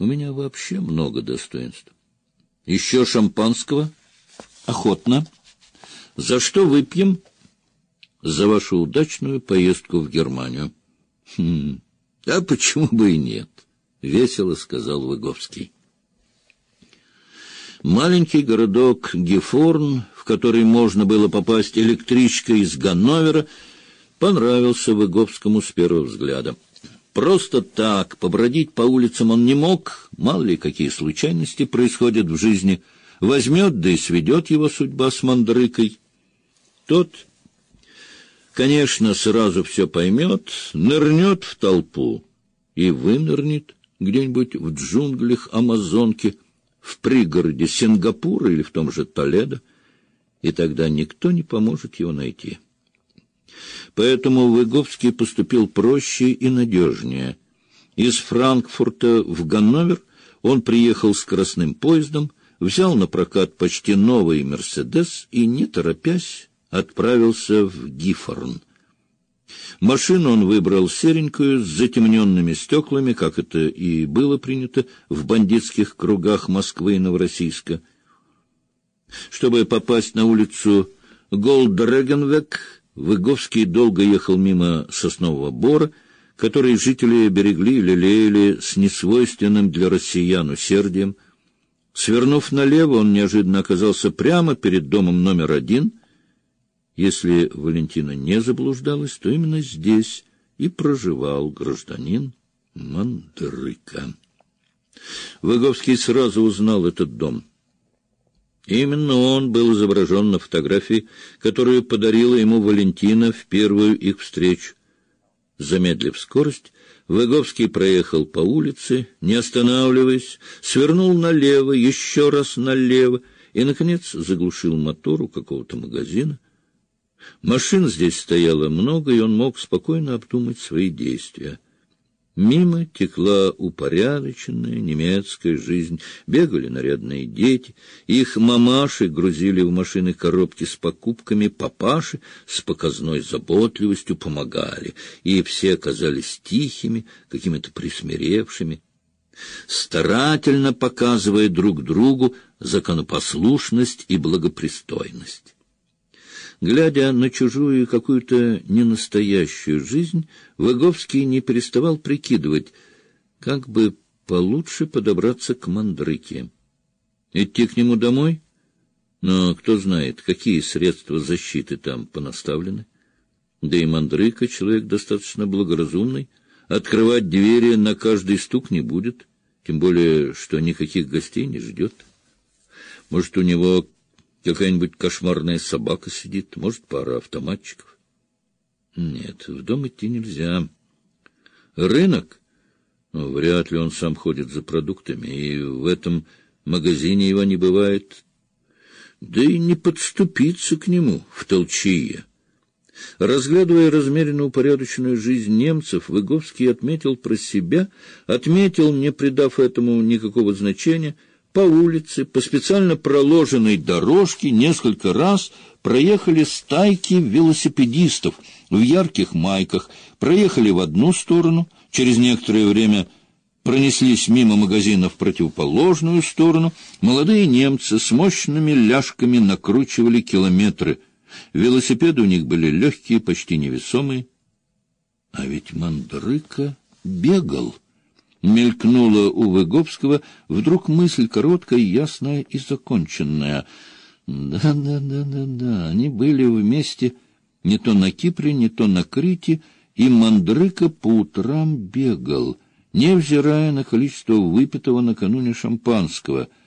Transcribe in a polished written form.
У меня вообще много достоинств. Еще шампанского? Охотно. За что выпьем? За вашу удачную поездку в Германию. А почему бы и нет? Весело сказал Выговский. Маленький городок Гифорн, в который можно было попасть электричкой из Ганновера, понравился Выговскому с первого взгляда. Просто так побродить по улицам он не мог, мало ли какие случайности происходят в жизни. Возьмет, да и сведет его судьба с Мандрыкой. Тот, конечно, сразу все поймет, нырнет в толпу и вынырнет где-нибудь в джунглях Амазонки, в пригороде Сингапура или в том же Толедо, и тогда никто не поможет его найти. Поэтому Выговский поступил проще и надежнее. Из Франкфурта в Ганновер он приехал скоростным поездом, взял на прокат почти новый «Мерседес» и, не торопясь, отправился в Гифорн. Машину он выбрал серенькую, с затемненными стеклами, как это и было принято в бандитских кругах Москвы и Новороссийска. Чтобы попасть на улицу Голдрегенвек, Выговский долго ехал мимо соснового бора, который жители берегли и лелеяли с несвойственным для россиян усердием. Свернув налево, он неожиданно оказался прямо перед домом номер 1. Если Валентина не заблуждалась, то именно здесь и проживал гражданин Мандрыка. Выговский сразу узнал этот дом. Именно он был изображен на фотографии, которую подарила ему Валентина в первую их встречу. Замедлив скорость, Выговский проехал по улице, не останавливаясь, свернул налево, еще раз налево и, наконец, заглушил мотор у какого-то магазина. Машин здесь стояло много, и он мог спокойно обдумать свои действия. Мимо текла упорядоченная немецкая жизнь, бегали нарядные дети, их мамаши грузили в машины коробки с покупками, папаши с показной заботливостью помогали, и все казались тихими, какими-то присмиревшими, старательно показывая друг другу законопослушность и благопристойность. Глядя на чужую какую-то ненастоящую жизнь, Выговский не переставал прикидывать, как бы получше подобраться к Мандрыке. Идти к нему домой? Но кто знает, какие средства защиты там понаставлены. Да и Мандрыка человек достаточно благоразумный, открывать двери на каждый стук не будет, тем более, что никаких гостей не ждет. Может, у него какая-нибудь кошмарная собака сидит, может, пара автоматчиков. Нет, в дом идти нельзя. Рынок? Ну, вряд ли он сам ходит за продуктами, и в этом магазине его не бывает. Да и не подступиться к нему в толчье. Разглядывая размеренно упорядоченную жизнь немцев, Выговский отметил про себя, не придав этому никакого значения, по улице, по специально проложенной дорожке несколько раз проехали стайки велосипедистов в ярких майках, проехали в одну сторону, через некоторое время пронеслись мимо магазина в противоположную сторону. Молодые немцы с мощными ляжками накручивали километры. Велосипеды у них были легкие, почти невесомые. А ведь Мандрыка бегал. Мелькнула у Выговского вдруг мысль короткая, ясная и законченная. Да, они были вместе не то на Кипре, не то на Крите, и Мандрыка по утрам бегал, невзирая на количество выпитого накануне шампанского —